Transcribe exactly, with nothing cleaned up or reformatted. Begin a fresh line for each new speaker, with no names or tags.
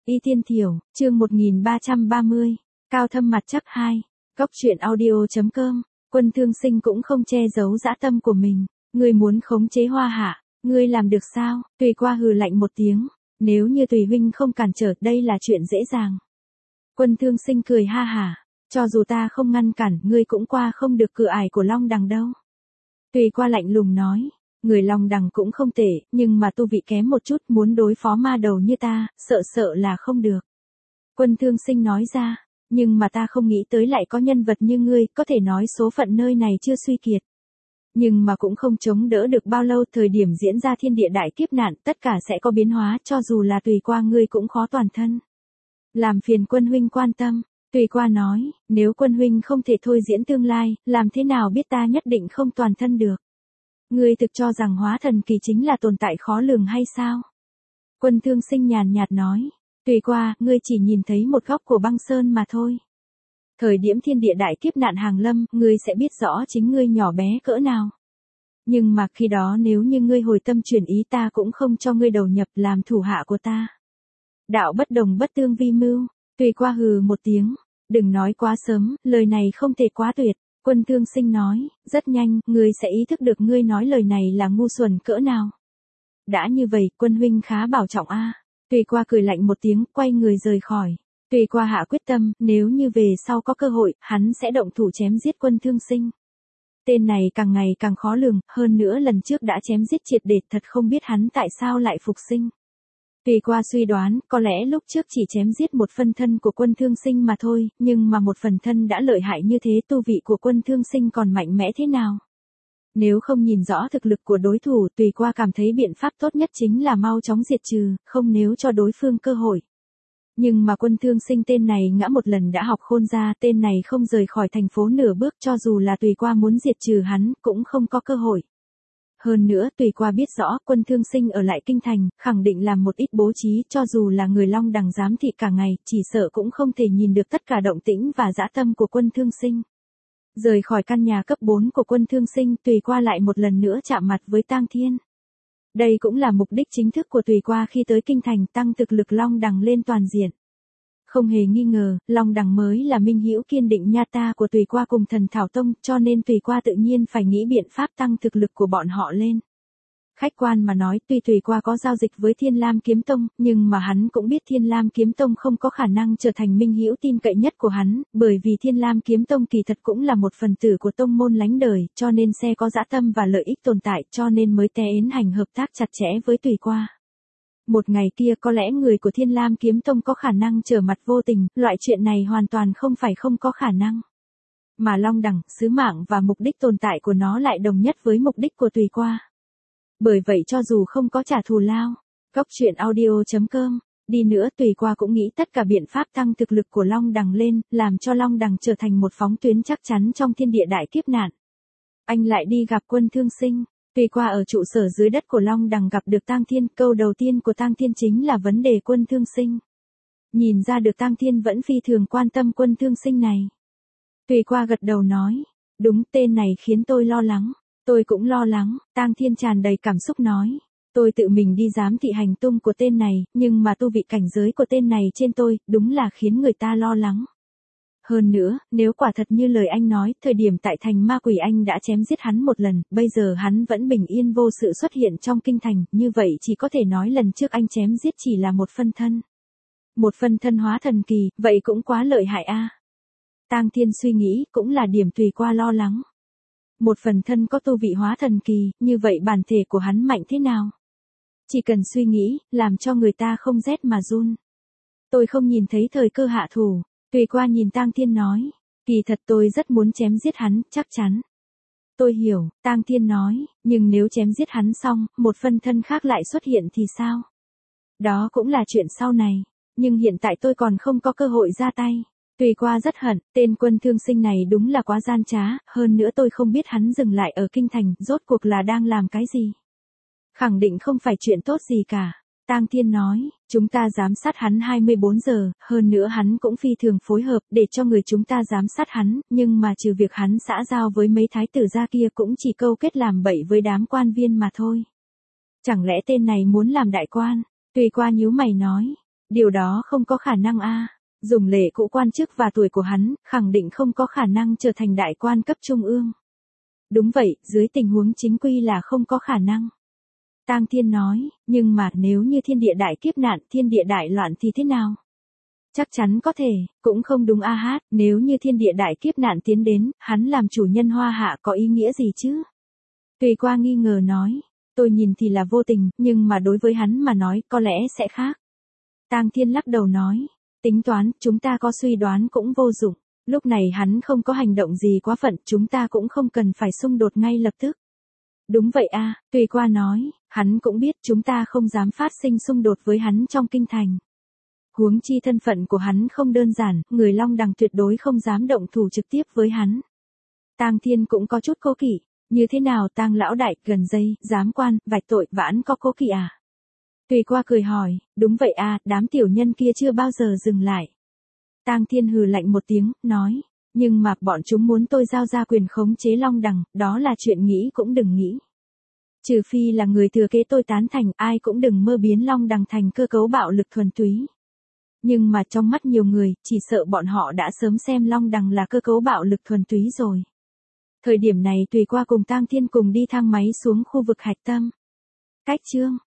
Y Tiên Thiểu, chương một nghìn ba trăm ba mươi, Cao Thâm Mặt Chắc hai, Góc truyện audio.com, Quân Thương Sinh cũng không che giấu dã tâm của mình, ngươi muốn khống chế Hoa Hạ, ngươi làm được sao? Tùy Qua hừ lạnh một tiếng, nếu như Tùy huynh không cản trở, đây là chuyện dễ dàng. Quân Thương Sinh cười ha hả, cho dù ta không ngăn cản, ngươi cũng qua không được cửa ải của Long Đằng đâu. Tùy Qua lạnh lùng nói, người Long Đằng cũng không tệ, nhưng mà tu vị kém một chút, muốn đối phó ma đầu như ta, sợ sợ là không được. Quân Thương Sinh nói ra, nhưng mà ta không nghĩ tới lại có nhân vật như ngươi, có thể nói số phận nơi này chưa suy kiệt. Nhưng mà cũng không chống đỡ được bao lâu, thời điểm diễn ra thiên địa đại kiếp nạn, tất cả sẽ có biến hóa, cho dù là Tùy Qua ngươi cũng khó toàn thân. Làm phiền quân huynh quan tâm. Tùy Qua nói, nếu quân huynh không thể thôi diễn tương lai, làm thế nào biết ta nhất định không toàn thân được. Ngươi thực cho rằng hóa thần kỳ chính là tồn tại khó lường hay sao? Quân Thương Sinh nhàn nhạt nói, Tùy Qua, ngươi chỉ nhìn thấy một góc của băng sơn mà thôi. Thời điểm thiên địa đại kiếp nạn hàng lâm, ngươi sẽ biết rõ chính ngươi nhỏ bé cỡ nào. Nhưng mà khi đó nếu như ngươi hồi tâm chuyển ý, ta cũng không cho ngươi đầu nhập làm thủ hạ của ta. Đạo bất đồng bất tương vi mưu. Tùy Qua hừ một tiếng, đừng nói quá sớm, lời này không thể quá tuyệt. Quân Thương Sinh nói, rất nhanh, ngươi sẽ ý thức được ngươi nói lời này là ngu xuẩn cỡ nào. Đã như vậy, quân huynh khá bảo trọng a. À. Tùy Qua cười lạnh một tiếng, quay người rời khỏi. Tùy Qua hạ quyết tâm, nếu như về sau có cơ hội, hắn sẽ động thủ chém giết Quân Thương Sinh. Tên này càng ngày càng khó lường, hơn nữa lần trước đã chém giết triệt để, thật không biết hắn tại sao lại phục sinh. Tùy Qua suy đoán, có lẽ lúc trước chỉ chém giết một phân thân của Quân Thương Sinh mà thôi, nhưng mà một phần thân đã lợi hại như thế, tu vị của Quân Thương Sinh còn mạnh mẽ thế nào? Nếu không nhìn rõ thực lực của đối thủ, Tùy Qua cảm thấy biện pháp tốt nhất chính là mau chóng diệt trừ, không nếu cho đối phương cơ hội. Nhưng mà Quân Thương Sinh tên này ngã một lần đã học khôn ra, tên này không rời khỏi thành phố nửa bước, cho dù là Tùy Qua muốn diệt trừ hắn, cũng không có cơ hội. Hơn nữa, Tùy Qua biết rõ, Quân Thương Sinh ở lại kinh thành, khẳng định làm một ít bố trí, cho dù là người Long Đằng giám thị cả ngày, chỉ sợ cũng không thể nhìn được tất cả động tĩnh và dã tâm của Quân Thương Sinh. Rời khỏi căn nhà cấp bốn của Quân Thương Sinh, Tùy Qua lại một lần nữa chạm mặt với Tang Thiên. Đây cũng là mục đích chính thức của Tùy Qua khi tới kinh thành, tăng thực lực Long Đằng lên toàn diện. Không hề nghi ngờ, Long Đằng mới là minh hữu kiên định nha ta của Tùy Qua cùng Thần Thảo Tông, cho nên Tùy Qua tự nhiên phải nghĩ biện pháp tăng thực lực của bọn họ lên. Khách quan mà nói, tuy Tùy Qua có giao dịch với Thiên Lam Kiếm Tông, nhưng mà hắn cũng biết Thiên Lam Kiếm Tông không có khả năng trở thành minh hữu tin cậy nhất của hắn, bởi vì Thiên Lam Kiếm Tông kỳ thật cũng là một phần tử của tông môn lánh đời, cho nên xe có dã tâm và lợi ích tồn tại, cho nên mới té yến hành hợp tác chặt chẽ với Tùy Qua. Một ngày kia có lẽ người của Thiên Lam Kiếm Tông có khả năng trở mặt vô tình, loại chuyện này hoàn toàn không phải không có khả năng. Mà Long Đằng, sứ mạng và mục đích tồn tại của nó lại đồng nhất với mục đích của Tùy Qua. Bởi vậy cho dù không có trả thù lao, Góc truyện audio.com, đi nữa Tùy Qua cũng nghĩ tất cả biện pháp tăng thực lực của Long Đằng lên, làm cho Long Đằng trở thành một phóng tuyến chắc chắn trong thiên địa đại kiếp nạn. Anh lại đi gặp Quân Thương Sinh. Tùy Qua ở trụ sở dưới đất của Long Đằng gặp được Tang Thiên, câu đầu tiên của Tang Thiên chính là vấn đề Quân Thương Sinh. Nhìn ra được Tang Thiên vẫn phi thường quan tâm Quân Thương Sinh này. Tùy Qua gật đầu nói, đúng, tên này khiến tôi lo lắng. Tôi cũng lo lắng. Tang Thiên tràn đầy cảm xúc nói, tôi tự mình đi giám thị hành tung của tên này, nhưng mà tu vị cảnh giới của tên này trên tôi, đúng là khiến người ta lo lắng. Hơn nữa, nếu quả thật như lời anh nói, thời điểm tại thành ma quỷ anh đã chém giết hắn một lần, bây giờ hắn vẫn bình yên vô sự xuất hiện trong kinh thành, như vậy chỉ có thể nói lần trước anh chém giết chỉ là một phân thân. Một phân thân hóa thần kỳ, vậy cũng quá lợi hại a. À. Tang Thiên suy nghĩ, cũng là điểm Tùy Qua lo lắng. Một phần thân có tu vị hóa thần kỳ, như vậy bản thể của hắn mạnh thế nào? Chỉ cần suy nghĩ, làm cho người ta không rét mà run. Tôi không nhìn thấy thời cơ hạ thủ. Tùy Qua nhìn Tang Thiên nói, kỳ thật tôi rất muốn chém giết hắn, chắc chắn. Tôi hiểu, Tang Thiên nói, nhưng nếu chém giết hắn xong, một phân thân khác lại xuất hiện thì sao? Đó cũng là chuyện sau này, nhưng hiện tại tôi còn không có cơ hội ra tay. Tùy Qua rất hận, tên Quân Thương Sinh này đúng là quá gian trá, hơn nữa tôi không biết hắn dừng lại ở kinh thành, rốt cuộc là đang làm cái gì. Khẳng định không phải chuyện tốt gì cả. Tang Thiên nói, chúng ta giám sát hắn hai mươi bốn giờ, hơn nữa hắn cũng phi thường phối hợp để cho người chúng ta giám sát hắn, nhưng mà trừ việc hắn xã giao với mấy thái tử gia kia cũng chỉ câu kết làm bậy với đám quan viên mà thôi. Chẳng lẽ tên này muốn làm đại quan? Tùy Qua nhíu mày nói, Điều đó không có khả năng a. Dùng lệ cũ quan chức và tuổi của hắn, khẳng định không có khả năng trở thành đại quan cấp trung ương. Đúng vậy, dưới tình huống chính quy là không có khả năng. Tang Thiên nói, nhưng mà nếu như thiên địa đại kiếp nạn, thiên địa đại loạn thì thế nào? Chắc chắn có thể, cũng không đúng a hát, nếu như thiên địa đại kiếp nạn tiến đến, hắn làm chủ nhân Hoa Hạ có ý nghĩa gì chứ? Tùy Qua nghi ngờ nói, tôi nhìn thì là vô tình, nhưng mà đối với hắn mà nói có lẽ sẽ khác. Tang Thiên lắc đầu nói, tính toán, chúng ta có suy đoán cũng vô dụng, lúc này hắn không có hành động gì quá phận, chúng ta cũng không cần phải xung đột ngay lập tức. Đúng vậy a, Tùy Qua nói, hắn cũng biết chúng ta không dám phát sinh xung đột với hắn trong kinh thành. Huống chi thân phận của hắn không đơn giản, người Long Đằng tuyệt đối không dám động thủ trực tiếp với hắn. Tang Thiên cũng có chút cố kỵ, như thế nào Tang lão đại, gần đây, giám quan, vạch tội, vãn có cố kỵ à? Tùy Qua cười hỏi, đúng vậy a, đám tiểu nhân kia chưa bao giờ dừng lại. Tang Thiên hừ lạnh một tiếng, nói, nhưng mà bọn chúng muốn tôi giao ra quyền khống chế Long Đằng, đó là chuyện nghĩ cũng đừng nghĩ. Trừ phi là người thừa kế tôi tán thành, ai cũng đừng mơ biến Long Đằng thành cơ cấu bạo lực thuần túy. Nhưng mà trong mắt nhiều người, chỉ sợ bọn họ đã sớm xem Long Đằng là cơ cấu bạo lực thuần túy rồi. Thời điểm này Tùy Qua cùng Tang Thiên cùng đi thang máy xuống khu vực hạch tâm. Cách chương